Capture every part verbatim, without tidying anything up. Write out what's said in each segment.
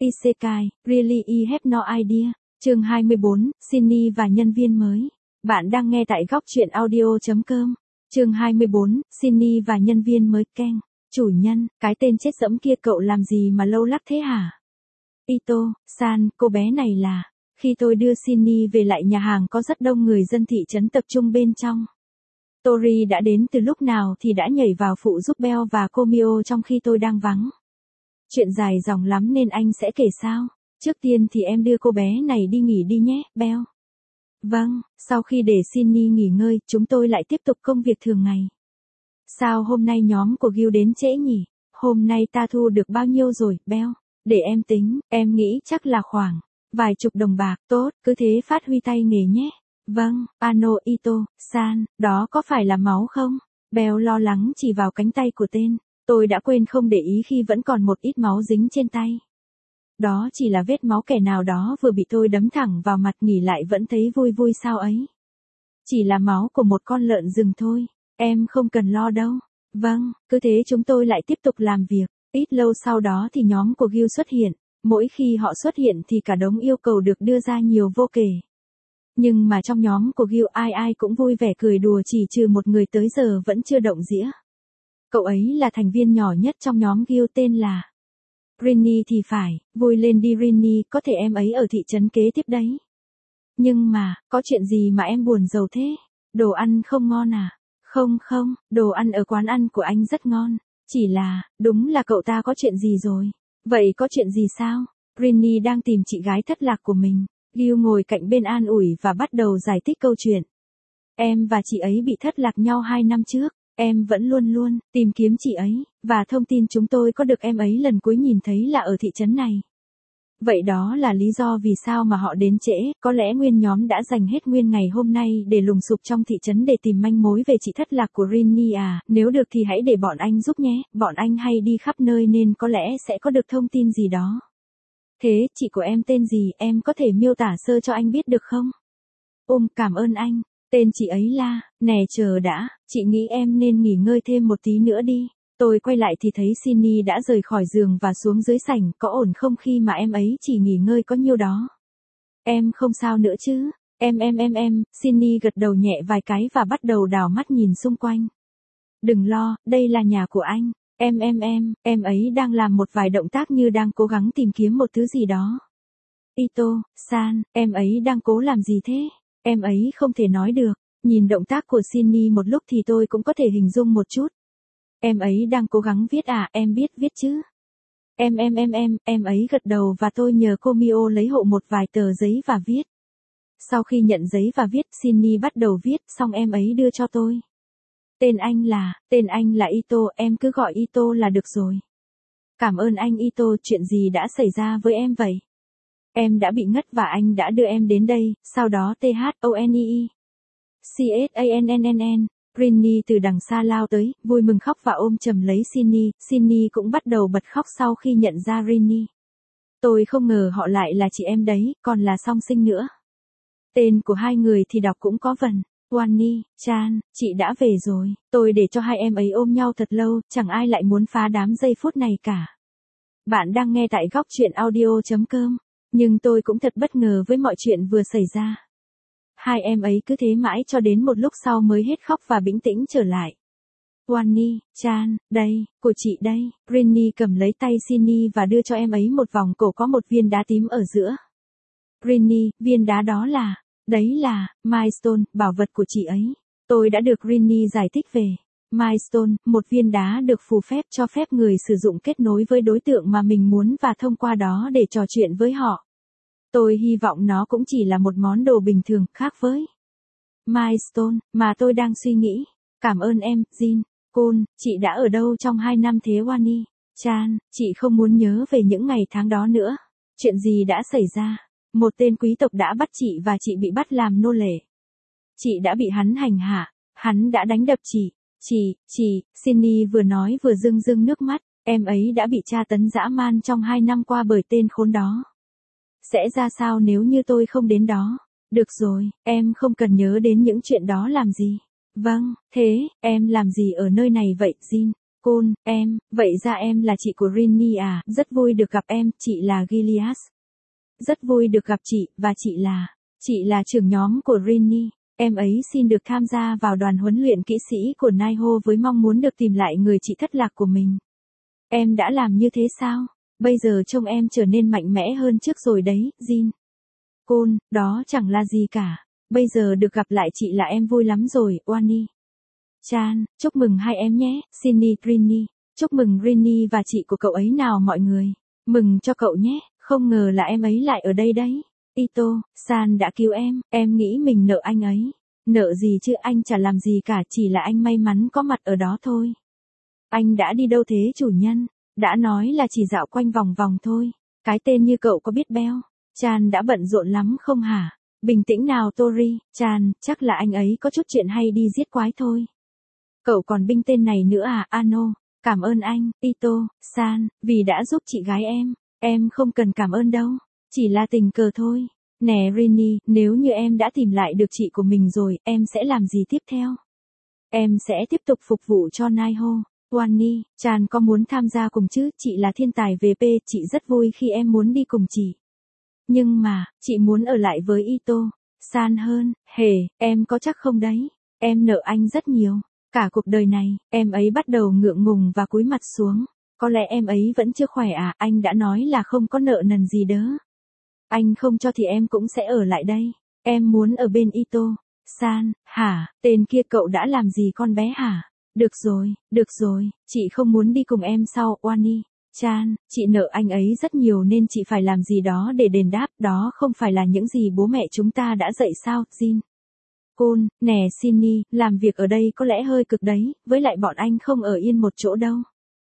Isekai, really I have no idea. Chương hai mươi bốn, Shinny và nhân viên mới. Bạn đang nghe tại góc truyện audio.com. Chương hai mươi bốn, Shinny và nhân viên mới. Ken. Chủ nhân, cái tên chết dẫm kia cậu làm gì mà lâu lắc thế hả? Ito, san, cô bé này là... Khi tôi đưa Shinny về lại nhà hàng có rất đông người dân thị trấn tập trung bên trong. Tori đã đến từ lúc nào thì đã nhảy vào phụ giúp Bell và Komio trong khi tôi đang vắng. Chuyện dài dòng lắm nên anh sẽ kể sao? Trước tiên thì em đưa cô bé này đi nghỉ đi nhé, Bell. Vâng, sau khi để Shinny nghỉ ngơi, chúng tôi lại tiếp tục công việc thường ngày. Sao hôm nay nhóm của Gil đến trễ nhỉ? Hôm nay ta thu được bao nhiêu rồi, Bell? Để em tính, em nghĩ chắc là khoảng vài chục đồng bạc. Tốt, cứ thế phát huy tay nghề nhé. Vâng, Ano Ito, san, đó có phải là máu không? Bell lo lắng chỉ vào cánh tay của tên. Tôi đã quên không để ý khi vẫn còn một ít máu dính trên tay. Đó chỉ là vết máu kẻ nào đó vừa bị tôi đấm thẳng vào mặt, nghỉ lại vẫn thấy vui vui sao ấy. Chỉ là máu của một con lợn rừng thôi, em không cần lo đâu. Vâng, cứ thế chúng tôi lại tiếp tục làm việc. Ít lâu sau đó thì nhóm của Gil xuất hiện. Mỗi khi họ xuất hiện thì cả đống yêu cầu được đưa ra nhiều vô kể. Nhưng mà trong nhóm của Gil ai ai cũng vui vẻ cười đùa, chỉ trừ một người tới giờ vẫn chưa động dĩa. Cậu ấy là thành viên nhỏ nhất trong nhóm Gil, tên là Rinny thì phải. Vui lên đi Rinny, có thể em ấy ở thị trấn kế tiếp đấy. Nhưng mà, có chuyện gì mà em buồn rầu thế? Đồ ăn không ngon à? Không không, đồ ăn ở quán ăn của anh rất ngon. Chỉ là, đúng là cậu ta có chuyện gì rồi? Vậy có chuyện gì sao? Rinny đang tìm chị gái thất lạc của mình. Gil ngồi cạnh bên an ủi và bắt đầu giải thích câu chuyện. Em và chị ấy bị thất lạc nhau hai năm trước. Em vẫn luôn luôn tìm kiếm chị ấy, và thông tin chúng tôi có được em ấy lần cuối nhìn thấy là ở thị trấn này. Vậy đó là lý do vì sao mà họ đến trễ, có lẽ nguyên nhóm đã dành hết nguyên ngày hôm nay để lùng sục trong thị trấn để tìm manh mối về chị thất lạc của Rinny à, nếu được thì hãy để bọn anh giúp nhé, bọn anh hay đi khắp nơi nên có lẽ sẽ có được thông tin gì đó. Thế, chị của em tên gì, em có thể miêu tả sơ cho anh biết được không? Ôm, cảm ơn anh. Tên chị ấy là, nè chờ đã, chị nghĩ em nên nghỉ ngơi thêm một tí nữa đi. Tôi quay lại thì thấy Shinny đã rời khỏi giường và xuống dưới sảnh, có ổn không khi mà em ấy chỉ nghỉ ngơi có nhiêu đó? Em không sao nữa chứ? Em em em em, Shinny gật đầu nhẹ vài cái và bắt đầu đảo mắt nhìn xung quanh. Đừng lo, đây là nhà của anh. Em em em, em ấy đang làm một vài động tác như đang cố gắng tìm kiếm một thứ gì đó. Ito, san, em ấy đang cố làm gì thế? Em ấy không thể nói được. Nhìn động tác của Shinny một lúc thì tôi cũng có thể hình dung một chút. Em ấy đang cố gắng viết à, em biết viết chứ? Em em em em, em ấy gật đầu và tôi nhờ Komio lấy hộ một vài tờ giấy và viết. Sau khi nhận giấy và viết, Shinny bắt đầu viết, xong em ấy đưa cho tôi. Tên anh là, tên anh là Ito, em cứ gọi Ito là được rồi. Cảm ơn anh Ito, chuyện gì đã xảy ra với em vậy? Em đã bị ngất và anh đã đưa em đến đây, sau đó T H O N E E. C S A N N N N. Rinny từ đằng xa lao tới, vui mừng khóc và ôm chầm lấy Shinny. Shinny cũng bắt đầu bật khóc sau khi nhận ra Rinny. Tôi không ngờ họ lại là chị em đấy, còn là song sinh nữa. Tên của hai người thì đọc cũng có vần. Wani, Chan, chị đã về rồi. Tôi để cho hai em ấy ôm nhau thật lâu, chẳng ai lại muốn phá đám giây phút này cả. Bạn đang nghe tại góc truyện audio.com. Nhưng tôi cũng thật bất ngờ với mọi chuyện vừa xảy ra. Hai em ấy cứ thế mãi cho đến một lúc sau mới hết khóc và bình tĩnh trở lại. Wani, Chan, đây, của chị đây. Rinny cầm lấy tay Shinny và đưa cho em ấy một vòng cổ có một viên đá tím ở giữa. Rinny, viên đá đó là, đấy là, Milestone, bảo vật của chị ấy. Tôi đã được Rinny giải thích về. Milestone, một viên đá được phù phép cho phép người sử dụng kết nối với đối tượng mà mình muốn và thông qua đó để trò chuyện với họ. Tôi hy vọng nó cũng chỉ là một món đồ bình thường, khác với Milestone mà tôi đang suy nghĩ. Cảm ơn em, Jin. Cool, chị đã ở đâu trong hai năm thế Wani? Chan, chị không muốn nhớ về những ngày tháng đó nữa. Chuyện gì đã xảy ra? Một tên quý tộc đã bắt chị và chị bị bắt làm nô lệ. Chị đã bị hắn hành hạ, hắn đã đánh đập chị. Chị, chị, Shinny vừa nói vừa rưng rưng nước mắt, em ấy đã bị tra tấn dã man trong hai năm qua bởi tên khốn đó. Sẽ ra sao nếu như tôi không đến đó? Được rồi, em không cần nhớ đến những chuyện đó làm gì. Vâng, thế, em làm gì ở nơi này vậy, Jin? Cool, em, vậy ra em là chị của Rini à, rất vui được gặp em, chị là Gilias. Rất vui được gặp chị, và chị là, chị là trưởng nhóm của Rini. Em ấy xin được tham gia vào đoàn huấn luyện kỹ sĩ của Naiho với mong muốn được tìm lại người chị thất lạc của mình. Em đã làm như thế sao? Bây giờ trông em trở nên mạnh mẽ hơn trước rồi đấy, Jin. Cool, đó chẳng là gì cả. Bây giờ được gặp lại chị là em vui lắm rồi, Wani. Chan, chúc mừng hai em nhé, Shinny, Rini. Chúc mừng Rini và chị của cậu ấy nào mọi người. Mừng cho cậu nhé, không ngờ là em ấy lại ở đây đấy. Ito, San đã cứu em, em nghĩ mình nợ anh ấy. Nợ gì chứ, anh chả làm gì cả, chỉ là anh may mắn có mặt ở đó thôi. Anh đã đi đâu thế chủ nhân? Đã nói là chỉ dạo quanh vòng vòng thôi. Cái tên như cậu có biết beo. Chan đã bận rộn lắm không hả? Bình tĩnh nào Tori, Chan, chắc là anh ấy có chút chuyện hay đi giết quái thôi. Cậu còn binh tên này nữa à, Ano? Cảm ơn anh, Ito, San, vì đã giúp chị gái em. Em không cần cảm ơn đâu. Chỉ là tình cờ thôi. Nè Rini, nếu như em đã tìm lại được chị của mình rồi, em sẽ làm gì tiếp theo? Em sẽ tiếp tục phục vụ cho Naiho. Wani, Chan có muốn tham gia cùng chứ? Chị là thiên tài vê pê, chị rất vui khi em muốn đi cùng chị. Nhưng mà, chị muốn ở lại với Ito. San hơn, hề, em có chắc không đấy? Em nợ anh rất nhiều. Cả cuộc đời này, em ấy bắt đầu ngượng ngùng và cúi mặt xuống. Có lẽ em ấy vẫn chưa khỏe à, anh đã nói là không có nợ nần gì đó. Anh không cho thì em cũng sẽ ở lại đây. Em muốn ở bên Ito. San, hả, tên kia cậu đã làm gì con bé hả? Được rồi, được rồi, chị không muốn đi cùng em sau, Wani. Chan, chị nợ anh ấy rất nhiều nên chị phải làm gì đó để đền đáp, đó không phải là những gì bố mẹ chúng ta đã dạy sao, Jin. Cool, nè Shinny, làm việc ở đây có lẽ hơi cực đấy, với lại bọn anh không ở yên một chỗ đâu.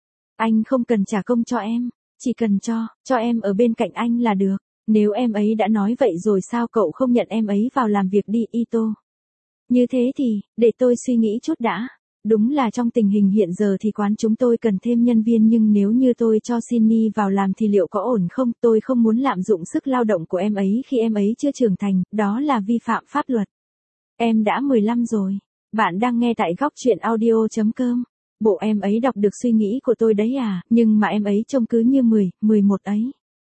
Anh không cần trả công cho em, chỉ cần cho, cho em ở bên cạnh anh là được. Nếu em ấy đã nói vậy rồi sao cậu không nhận em ấy vào làm việc đi, Ito? Như thế thì, để tôi suy nghĩ chút đã. Đúng là trong tình hình hiện giờ thì quán chúng tôi cần thêm nhân viên nhưng nếu như tôi cho Shinny vào làm thì liệu có ổn không? Tôi không muốn lạm dụng sức lao động của em ấy khi em ấy chưa trưởng thành, đó là vi phạm pháp luật. Em đã mười lăm rồi. Bạn đang nghe tại góc truyện audio chấm com. Bộ em ấy đọc được suy nghĩ của tôi đấy à, nhưng mà em ấy trông cứ như mười, mười một ấy.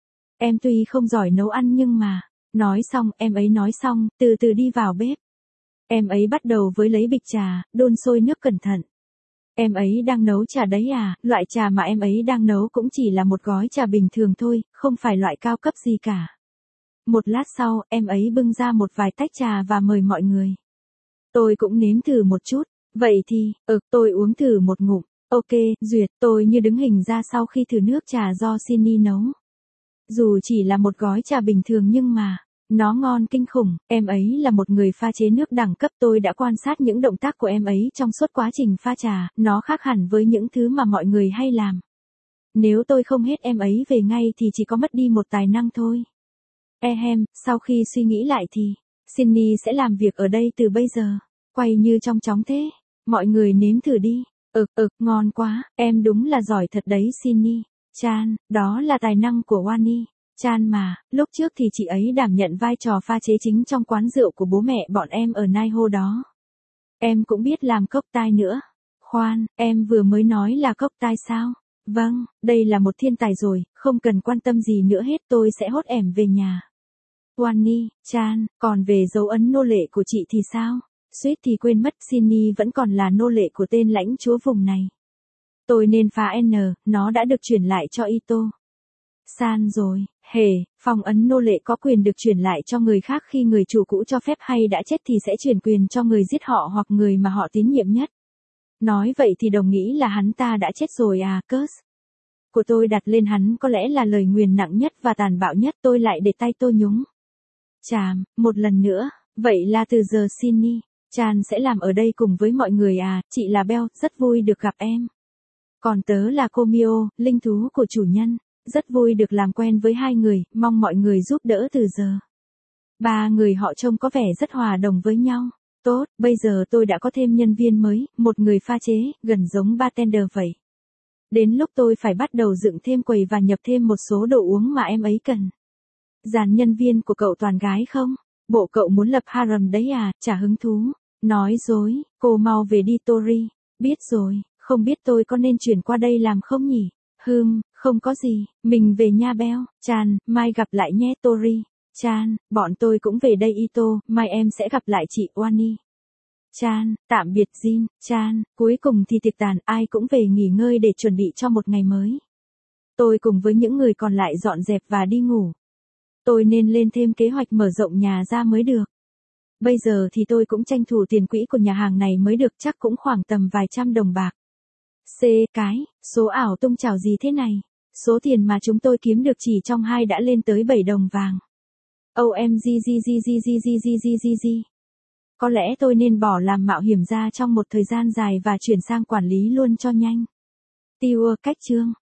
Em tuy không giỏi nấu ăn nhưng mà, nói xong, em ấy nói xong, từ từ đi vào bếp. Em ấy bắt đầu với lấy bịch trà, đun sôi nước cẩn thận. Em ấy đang nấu trà đấy à, loại trà mà em ấy đang nấu cũng chỉ là một gói trà bình thường thôi, không phải loại cao cấp gì cả. Một lát sau, em ấy bưng ra một vài tách trà và mời mọi người. Tôi cũng nếm thử một chút, vậy thì, ừ, tôi uống thử một ngụm, ok, duyệt, tôi như đứng hình ra sau khi thử nước trà do Shinny nấu. Dù chỉ là một gói trà bình thường nhưng mà, nó ngon kinh khủng, em ấy là một người pha chế nước đẳng cấp, tôi đã quan sát những động tác của em ấy trong suốt quá trình pha trà, nó khác hẳn với những thứ mà mọi người hay làm. Nếu tôi không hết em ấy về ngay thì chỉ có mất đi một tài năng thôi. Ehem, sau khi suy nghĩ lại thì, Shinny sẽ làm việc ở đây từ bây giờ, quay như trong chóng thế. Mọi người nếm thử đi, ực ực, ngon quá, em đúng là giỏi thật đấy Shinny. Chan, đó là tài năng của Wani. Chan mà, lúc trước thì chị ấy đảm nhận vai trò pha chế chính trong quán rượu của bố mẹ bọn em ở Naiho đó. Em cũng biết làm cốc tai nữa. Khoan, em vừa mới nói là cốc tai sao? Vâng, đây là một thiên tài rồi, không cần quan tâm gì nữa hết, tôi sẽ hốt ẻm về nhà. Wani, Chan, còn về dấu ấn nô lệ của chị thì sao? Suýt thì quên mất, Shinny vẫn còn là nô lệ của tên lãnh chúa vùng này. Tôi nên phá N, nó đã được chuyển lại cho Ito. San rồi, hề, phong ấn nô lệ có quyền được chuyển lại cho người khác khi người chủ cũ cho phép hay đã chết thì sẽ chuyển quyền cho người giết họ hoặc người mà họ tín nhiệm nhất. Nói vậy thì đồng nghĩ là hắn ta đã chết rồi à, curse của tôi đặt lên hắn có lẽ là lời nguyền nặng nhất và tàn bạo nhất, tôi lại để tay tôi nhúng. Chàm, một lần nữa, vậy là từ giờ Shinny, Chan sẽ làm ở đây cùng với mọi người à, chị là Bell, rất vui được gặp em. Còn tớ là Komio, linh thú của chủ nhân, rất vui được làm quen với hai người, mong mọi người giúp đỡ từ giờ. Ba người họ trông có vẻ rất hòa đồng với nhau. Tốt, bây giờ tôi đã có thêm nhân viên mới, một người pha chế, gần giống bartender vậy. Đến lúc tôi phải bắt đầu dựng thêm quầy và nhập thêm một số đồ uống mà em ấy cần. Dàn nhân viên của cậu toàn gái không? Bộ cậu muốn lập harem đấy à, chả hứng thú. Nói dối, cô mau về đi Tori. Biết rồi, Không biết tôi có nên chuyển qua đây làm không nhỉ? Hừm, không có gì, mình về nha Beo. Chan, mai gặp lại nhé Tori. Chan, bọn tôi cũng về đây Ito, mai em sẽ gặp lại chị Wani. Chan, tạm biệt Jin. Chan, cuối cùng thì tiệc tàn, ai cũng về nghỉ ngơi để chuẩn bị cho một ngày mới. Tôi cùng với những người còn lại dọn dẹp và đi ngủ. Tôi nên lên thêm kế hoạch mở rộng nhà ra mới được. Bây giờ thì tôi cũng tranh thủ tiền quỹ của nhà hàng này mới được, chắc cũng khoảng tầm vài trăm đồng bạc. C. Cái, số ảo tung chảo gì thế này? Số tiền mà chúng tôi kiếm được chỉ trong hai đã lên tới bảy đồng vàng. O M G G G G G G G G G. Có lẽ tôi nên bỏ làm mạo hiểm ra trong một thời gian dài và chuyển sang quản lý luôn cho nhanh. Tiêu cách chương.